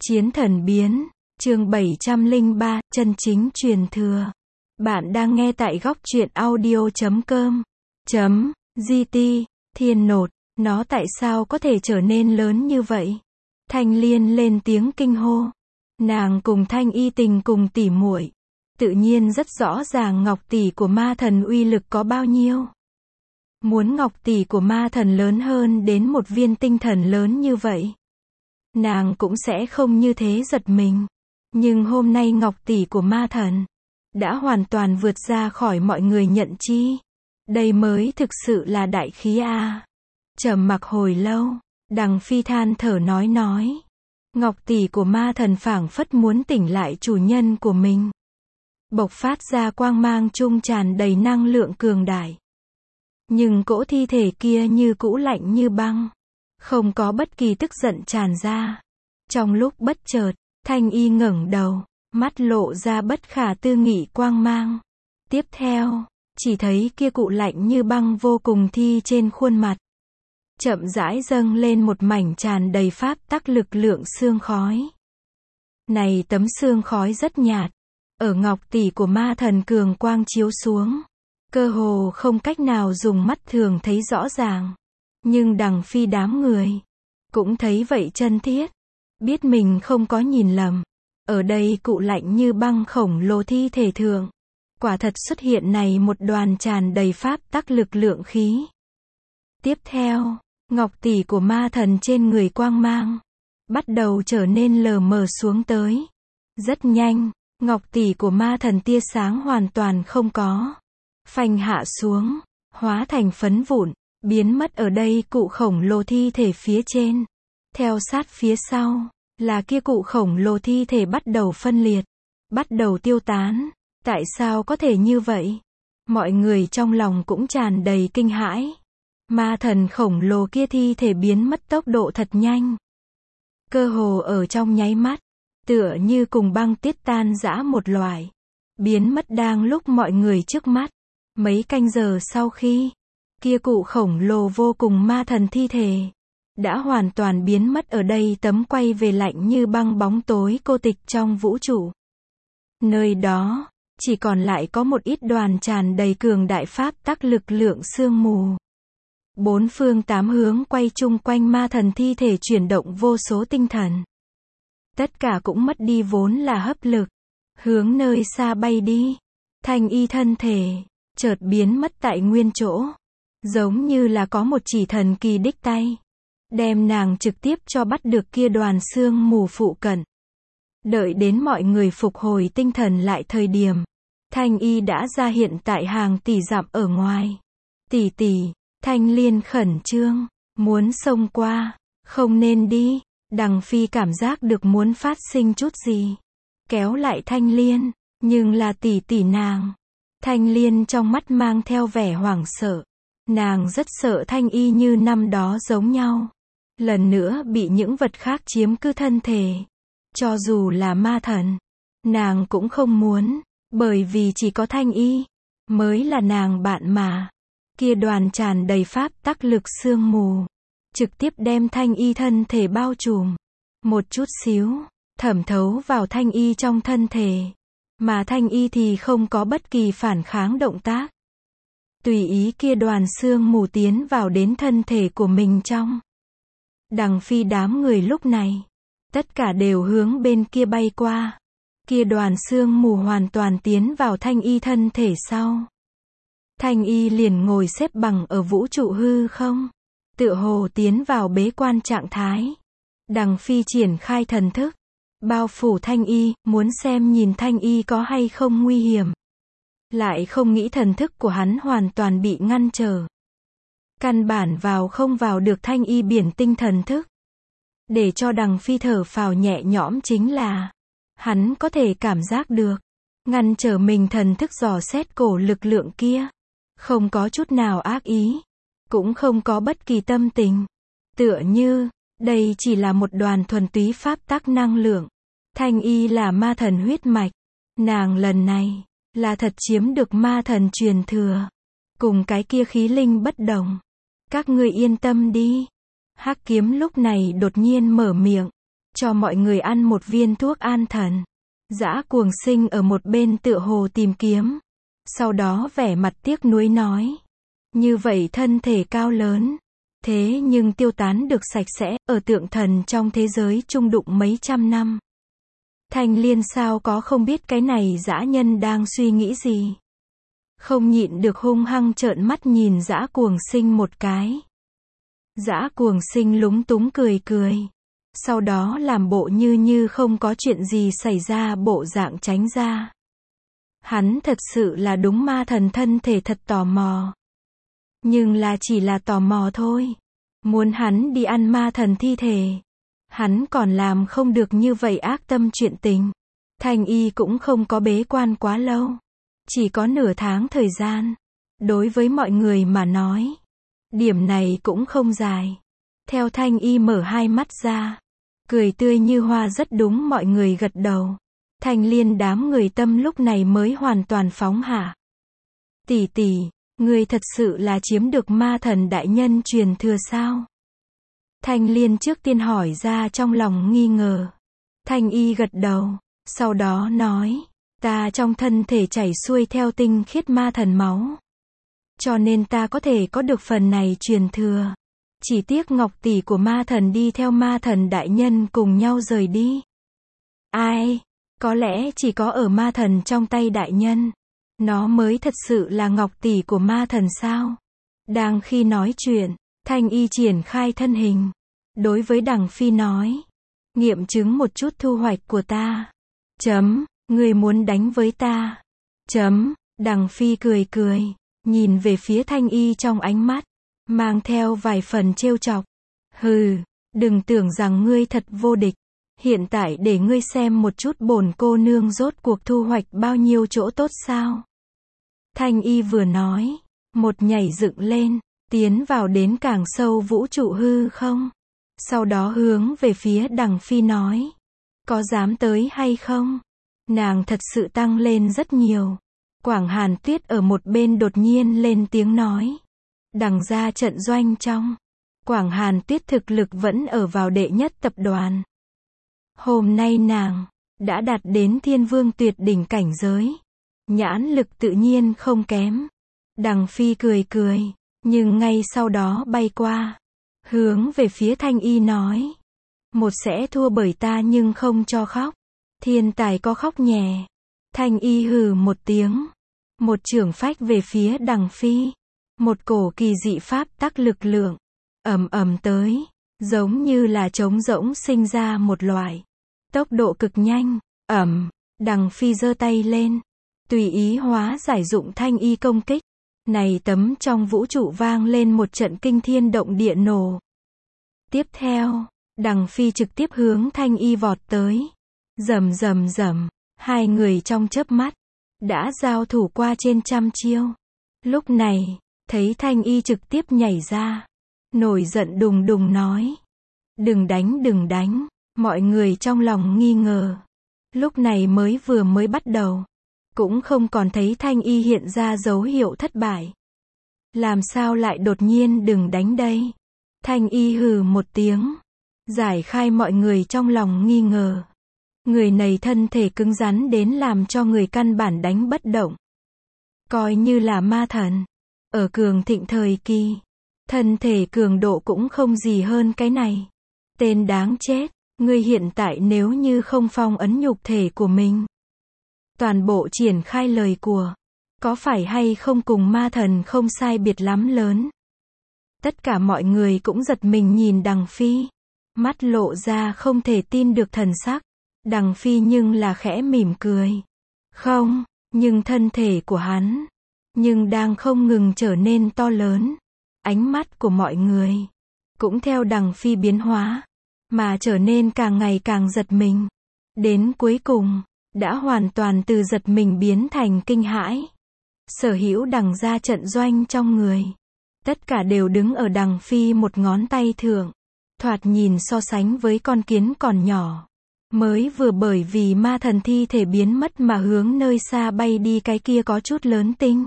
Chiến thần biến, chương 703, chân chính truyền thừa. Bạn đang nghe tại góc truyện audio.com. GT, Thiên Nột, nó tại sao có thể trở nên lớn như vậy? Thanh Liên lên tiếng kinh hô. Nàng cùng Thanh Y tình cùng tỉ muội, tự nhiên rất rõ ràng ngọc tỷ của ma thần uy lực có bao nhiêu. Muốn ngọc tỷ của ma thần lớn hơn đến một viên tinh thần lớn như vậy, nàng cũng sẽ không như thế giật mình. Nhưng hôm nay ngọc tỷ của ma thần đã hoàn toàn vượt ra khỏi mọi người nhận chi. Đây mới thực sự là đại khí a. Trầm mặc hồi lâu, Đằng Phi than thở nói. Ngọc tỷ của ma thần phảng phất muốn tỉnh lại chủ nhân của mình. Bộc phát ra quang mang trung tràn đầy năng lượng cường đại. Nhưng cỗ thi thể kia như cũ lạnh như băng. Không có bất kỳ tức giận tràn ra. Trong lúc bất chợt, Thanh Y ngẩng đầu, mắt lộ ra bất khả tư nghị quang mang. Tiếp theo, chỉ thấy kia cụ lạnh như băng vô cùng thi trên khuôn mặt. Chậm rãi dâng lên một mảnh tràn đầy pháp tắc lực lượng sương khói. Này tấm sương khói rất nhạt, ở ngọc tỷ của ma thần cường quang chiếu xuống, cơ hồ không cách nào dùng mắt thường thấy rõ ràng. Nhưng Đằng Phi đám người cũng thấy vậy chân thiết, biết mình không có nhìn lầm. Ở đây cụ lạnh như băng khổng lồ thi thể thượng, quả thật xuất hiện này một đoàn tràn đầy pháp tắc lực lượng khí. Tiếp theo, ngọc tỷ của ma thần trên người quang mang bắt đầu trở nên lờ mờ xuống tới. Rất nhanh, ngọc tỷ của ma thần tia sáng hoàn toàn không có, phanh hạ xuống, hóa thành phấn vụn, biến mất ở đây cụ khổng lồ thi thể phía trên. Theo sát phía sau, là kia cụ khổng lồ thi thể bắt đầu phân liệt, bắt đầu tiêu tán. Tại sao có thể như vậy? Mọi người trong lòng cũng tràn đầy kinh hãi. Ma thần khổng lồ kia thi thể biến mất tốc độ thật nhanh. Cơ hồ ở trong nháy mắt, tựa như cùng băng tiết tan rã một loại. Biến mất đang lúc mọi người trước mắt. Mấy canh giờ sau khi, kia cụ khổng lồ vô cùng ma thần thi thể đã hoàn toàn biến mất ở đây tấm quay về lạnh như băng bóng tối cô tịch trong vũ trụ. Nơi đó, chỉ còn lại có một ít đoàn tràn đầy cường đại pháp tắc lực lượng sương mù. Bốn phương tám hướng quay chung quanh ma thần thi thể chuyển động vô số tinh thần. Tất cả cũng mất đi vốn là hấp lực, hướng nơi xa bay đi. Thanh Y thân thể chợt biến mất tại nguyên chỗ, giống như là có một chỉ thần kỳ đích tay, đem nàng trực tiếp cho bắt được kia đoàn sương mù phụ cận. Đợi đến mọi người phục hồi tinh thần lại thời điểm, Thanh Y đã ra hiện tại hàng tỷ dặm ở ngoài. Tỷ tỷ, Thanh Liên khẩn trương, muốn xông qua, không nên đi. Đằng Phi cảm giác được muốn phát sinh chút gì, kéo lại Thanh Liên, nhưng là tỷ tỷ nàng. Thanh Liên trong mắt mang theo vẻ hoảng sợ. Nàng rất sợ Thanh Y như năm đó giống nhau, lần nữa bị những vật khác chiếm cứ thân thể. Cho dù là ma thần, nàng cũng không muốn, bởi vì chỉ có Thanh Y mới là nàng bạn mà. Kia đoàn tràn đầy pháp tắc lực sương mù, trực tiếp đem Thanh Y thân thể bao trùm, một chút xíu, thẩm thấu vào Thanh Y trong thân thể. Mà Thanh Y thì không có bất kỳ phản kháng động tác. Tùy ý kia đoàn sương mù tiến vào đến thân thể của mình trong. Đằng Phi đám người lúc này, tất cả đều hướng bên kia bay qua. Kia đoàn sương mù hoàn toàn tiến vào Thanh Y thân thể sau. Thanh Y liền ngồi xếp bằng ở vũ trụ hư không, tựa hồ tiến vào bế quan trạng thái. Đằng Phi triển khai thần thức, bao phủ Thanh Y, muốn xem nhìn Thanh Y có hay không nguy hiểm. Lại không nghĩ thần thức của hắn hoàn toàn bị ngăn trở. Căn bản không vào được Thanh Y biển tinh thần thức. Để cho Đằng Phi thở phào nhẹ nhõm chính là, hắn có thể cảm giác được, ngăn trở mình thần thức dò xét cổ lực lượng kia. Không có chút nào ác ý, cũng không có bất kỳ tâm tình. Tựa như, đây chỉ là một đoàn thuần túy pháp tắc năng lượng. Thanh Y là ma thần huyết mạch. Nàng lần này, là thật chiếm được ma thần truyền thừa. Cùng cái kia khí linh bất đồng. Các ngươi yên tâm đi. Hắc Kiếm lúc này đột nhiên mở miệng. cho mọi người ăn một viên thuốc an thần. Dã Cuồng Sinh ở một bên tựa hồ tìm kiếm. Sau đó vẻ mặt tiếc nuối nói. Như vậy thân thể cao lớn. Thế nhưng tiêu tán được sạch sẽ, ở tượng thần trong thế giới trung đụng mấy trăm năm. Thanh Liên sao có không biết cái này dã nhân đang suy nghĩ gì. Không nhịn được hung hăng trợn mắt nhìn Dã Cuồng Sinh một cái. Dã Cuồng Sinh lúng túng cười cười. Sau đó làm bộ như không có chuyện gì xảy ra bộ dạng tránh ra. Hắn thật sự là đúng ma thần thân thể thật tò mò. Nhưng là chỉ là tò mò thôi. Muốn hắn đi ăn ma thần thi thể. Hắn còn làm không được như vậy ác tâm chuyện tình. Thanh Y cũng không có bế quan quá lâu. Chỉ có nửa tháng thời gian. Đối với mọi người mà nói. Điểm này cũng không dài. Theo Thanh Y mở hai mắt ra. Cười tươi như hoa rất đúng mọi người gật đầu. Thanh Liên đám người tâm lúc này mới hoàn toàn phóng hả. Tỷ tỷ, người thật sự là chiếm được ma thần đại nhân truyền thừa sao? Thanh Liên trước tiên hỏi ra trong lòng nghi ngờ. Thanh Y gật đầu, sau đó nói, ta trong thân thể chảy xuôi theo tinh khiết ma thần máu. Cho nên ta có thể có được phần này truyền thừa. Chỉ tiếc ngọc tỷ của ma thần đi theo ma thần đại nhân cùng nhau rời đi. Ai? Có lẽ chỉ có ở ma thần trong tay đại nhân. Nó mới thật sự là ngọc tỷ của ma thần sao? Đang khi nói chuyện, Thanh Y triển khai thân hình. Đối với Đằng Phi nói. Nghiệm chứng một chút thu hoạch của ta. Người muốn đánh với ta. Đằng Phi cười cười. Nhìn về phía Thanh Y trong ánh mắt. Mang theo vài phần trêu chọc. Hừ, đừng tưởng rằng ngươi thật vô địch. Hiện tại để ngươi xem một chút bổn cô nương rốt cuộc thu hoạch bao nhiêu chỗ tốt sao. Thanh Y vừa nói, một nhảy dựng lên, tiến vào đến càng sâu vũ trụ hư không. Sau đó hướng về phía Đằng Phi nói, có dám tới hay không? Nàng thật sự tăng lên rất nhiều. Quảng Hàn Tuyết ở một bên đột nhiên lên tiếng nói. Đằng ra trận doanh trong. Quảng Hàn Tuyết thực lực vẫn ở vào đệ nhất tập đoàn. Hôm nay nàng đã đạt đến thiên vương tuyệt đỉnh cảnh giới. Nhãn lực tự nhiên không kém. Đằng Phi cười cười, nhưng ngay sau đó bay qua. Hướng về phía Thanh Y nói. Một sẽ thua bởi ta nhưng không cho khóc. Thiên tài có khóc nhè. Thanh Y hừ một tiếng. Một chưởng phách về phía Đằng Phi. Một cổ kỳ dị pháp tắc lực lượng. Ầm ầm tới. Giống như là trống rỗng sinh ra một loại. Tốc độ cực nhanh. Đằng Phi giơ tay lên. Tùy ý hóa giải dụng Thanh Y công kích. Này tấm trong vũ trụ vang lên một trận kinh thiên động địa nổ. Tiếp theo, Đằng Phi trực tiếp hướng Thanh Y vọt tới. Rầm rầm rầm. Hai người trong chớp mắt. Đã giao thủ qua trên trăm chiêu. Lúc này, thấy Thanh Y trực tiếp nhảy ra. Nổi giận đùng đùng nói. Đừng đánh. Mọi người trong lòng nghi ngờ. Lúc này mới bắt đầu. Cũng không còn thấy Thanh Y hiện ra dấu hiệu thất bại. Làm sao lại đột nhiên đừng đánh đây? Thanh Y hừ một tiếng. Giải khai mọi người trong lòng nghi ngờ. Người này thân thể cứng rắn đến làm cho người căn bản đánh bất động. Coi như là ma thần. Ở cường thịnh thời kỳ. Thân thể cường độ cũng không gì hơn cái này. Tên đáng chết. Ngươi hiện tại nếu như không phong ấn nhục thể của mình. Toàn bộ triển khai lời của. Có phải hay không cùng ma thần không sai biệt lắm lớn. Tất cả mọi người cũng giật mình nhìn Đằng Phi. Mắt lộ ra không thể tin được thần sắc. Đằng Phi nhưng là khẽ mỉm cười. Không, nhưng thân thể của hắn. Nhưng đang không ngừng trở nên to lớn. Ánh mắt của mọi người. Cũng theo Đằng Phi biến hóa. Mà trở nên càng ngày càng giật mình. Đến cuối cùng. Đã hoàn toàn từ giật mình biến thành kinh hãi. Sở hữu Đằng ra trận doanh trong người. Tất cả đều đứng ở Đằng Phi một ngón tay thượng. Thoạt nhìn so sánh với con kiến còn nhỏ. Mới vừa bởi vì ma thần thi thể biến mất mà hướng nơi xa bay đi cái kia có chút lớn tinh.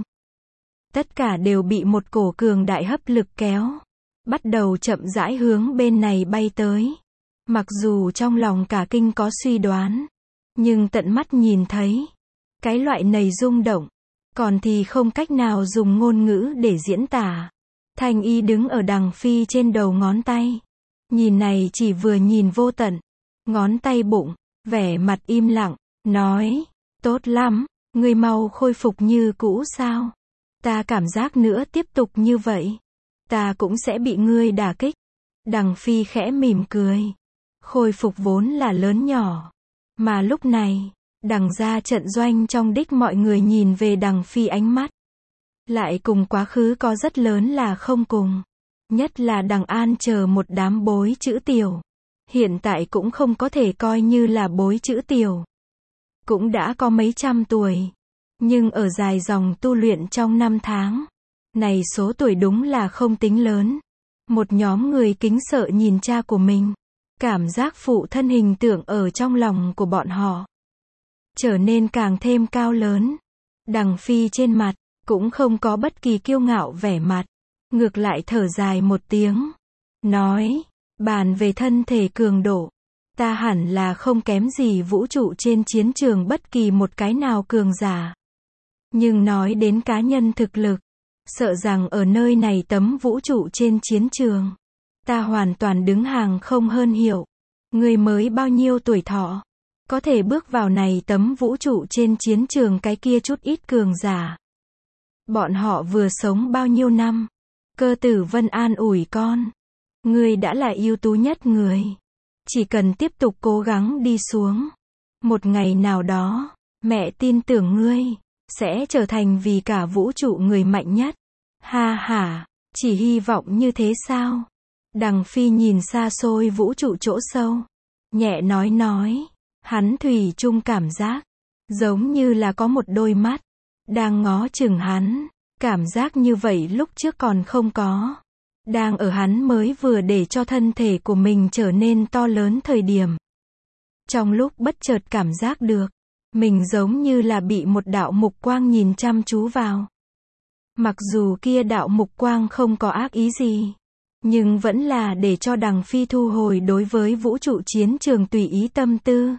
Tất cả đều bị một cổ cường đại hấp lực kéo. Bắt đầu chậm rãi hướng bên này bay tới. Mặc dù trong lòng cả kinh có suy đoán, nhưng tận mắt nhìn thấy, cái loại này rung động, còn thì không cách nào dùng ngôn ngữ để diễn tả. Thanh Y đứng ở đằng phi trên đầu ngón tay. Nhìn này chỉ vừa nhìn vô tận. Ngón tay bụng, vẻ mặt im lặng, nói, tốt lắm, ngươi mau khôi phục như cũ sao? Ta cảm giác nữa tiếp tục như vậy, ta cũng sẽ bị ngươi đả kích. Đằng phi khẽ mỉm cười. Khôi phục vốn là lớn nhỏ. Mà lúc này, đằng ra trận doanh trong đích mọi người nhìn về đằng phi ánh mắt. Lại cùng quá khứ có rất lớn là không cùng. Nhất là đằng An chờ một đám bối chữ tiểu. Hiện tại cũng không có thể coi như là bối chữ tiểu. Cũng đã có mấy trăm tuổi. Nhưng ở dài dòng tu luyện trong 5 tháng. Này số tuổi đúng là không tính lớn. Một nhóm người kính sợ nhìn cha của mình. Cảm giác phụ thân hình tượng ở trong lòng của bọn họ trở nên càng thêm cao lớn. Đằng phi trên mặt cũng không có bất kỳ kiêu ngạo vẻ mặt, ngược lại thở dài một tiếng, nói, bàn về thân thể cường độ, ta hẳn là không kém gì vũ trụ trên chiến trường bất kỳ một cái nào cường giả. Nhưng nói đến cá nhân thực lực, sợ rằng ở nơi này tấm vũ trụ trên chiến trường, ta hoàn toàn đứng hàng không hơn hiệu. Người mới bao nhiêu tuổi thọ, có thể bước vào này tấm vũ trụ trên chiến trường cái kia chút ít cường giả. Bọn họ vừa sống bao nhiêu năm. Cơ Tử Vân an ủi con. Ngươi đã là ưu tú nhất người. Chỉ cần tiếp tục cố gắng đi xuống. Một ngày nào đó, mẹ tin tưởng ngươi sẽ trở thành vì cả vũ trụ người mạnh nhất. Ha ha, chỉ hy vọng như thế sao? Đằng phi nhìn xa xôi vũ trụ chỗ sâu. Nhẹ nói. Hắn thủy chung cảm giác giống như là có một đôi mắt đang ngó chừng hắn. Cảm giác như vậy lúc trước còn không có. Đang ở hắn mới vừa để cho thân thể của mình trở nên to lớn thời điểm. Trong lúc bất chợt cảm giác được, mình giống như là bị một đạo mục quang nhìn chăm chú vào. Mặc dù kia đạo mục quang không có ác ý gì, nhưng vẫn là để cho đằng phi thu hồi đối với vũ trụ chiến trường tùy ý tâm tư.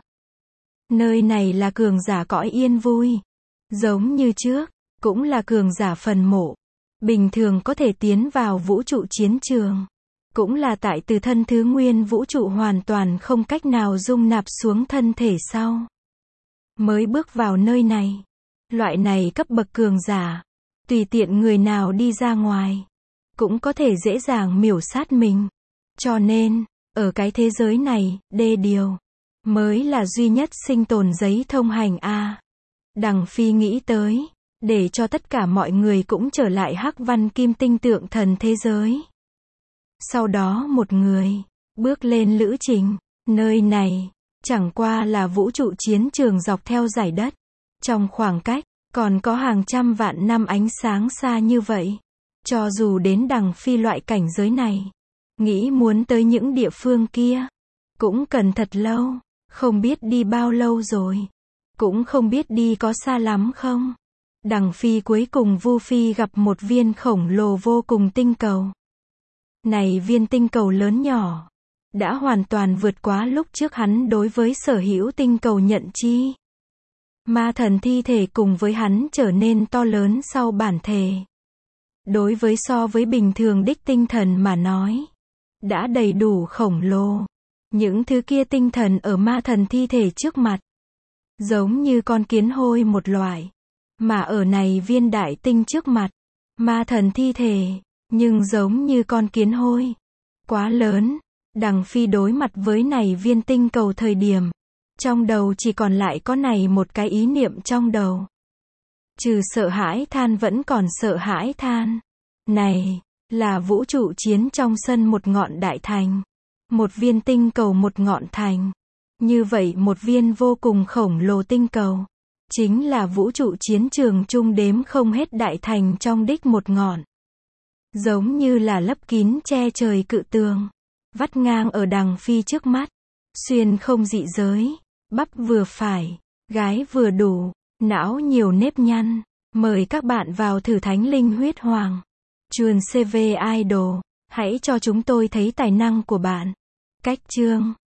Nơi này là cường giả cõi yên vui. Giống như trước, cũng là cường giả phần mộ. Bình thường có thể tiến vào vũ trụ chiến trường. Cũng là tại từ thân thứ nguyên vũ trụ hoàn toàn không cách nào dung nạp xuống thân thể sau. Mới bước vào nơi này. Loại này cấp bậc cường giả. Tùy tiện người nào đi ra ngoài. Cũng có thể dễ dàng miểu sát mình. Cho nên, ở cái thế giới này, đê điều mới là duy nhất sinh tồn giấy thông hành a. Đằng phi nghĩ tới, để cho tất cả mọi người cũng trở lại Hắc Văn Kim Tinh tượng thần thế giới. Sau đó một người bước lên lữ trình. Nơi này chẳng qua là vũ trụ chiến trường dọc theo dải đất. Trong khoảng cách còn có hàng trăm vạn năm ánh sáng xa như vậy. Cho dù đến đằng phi loại cảnh giới này, nghĩ muốn tới những địa phương kia cũng cần thật lâu. Không biết đi bao lâu rồi. Cũng không biết đi có xa lắm không. Đằng phi cuối cùng Vu Phi gặp một viên khổng lồ vô cùng tinh cầu. Này viên tinh cầu lớn nhỏ, đã hoàn toàn vượt quá lúc trước hắn đối với sở hữu tinh cầu nhận chi. Ma thần thi thể cùng với hắn trở nên to lớn sau bản thể. Đối với so với bình thường đích tinh thần mà nói, đã đầy đủ khổng lồ. Những thứ kia tinh thần ở ma thần thi thể trước mặt, giống như con kiến hôi một loại. Mà ở này viên đại tinh trước mặt, ma thần thi thể, nhưng giống như con kiến hôi. Quá lớn. Đằng phi đối mặt với này viên tinh cầu thời điểm, trong đầu chỉ còn lại có này một cái ý niệm trong đầu. Trừ sợ hãi than vẫn còn sợ hãi than. Này, là vũ trụ chiến trong sân một ngọn đại thành. Một viên tinh cầu một ngọn thành. Như vậy một viên vô cùng khổng lồ tinh cầu. Chính là vũ trụ chiến trường chung đếm không hết đại thành trong đích một ngọn. Giống như là lấp kín che trời cự tường. Vắt ngang ở đằng phi trước mắt. Xuyên không dị giới. Bắp vừa phải. Gái vừa đủ. Não nhiều nếp nhăn. Mời các bạn vào thử Thánh Linh Huyết Hoàng. Chuồn CV Idol. Hãy cho chúng tôi thấy tài năng của bạn. Cách chương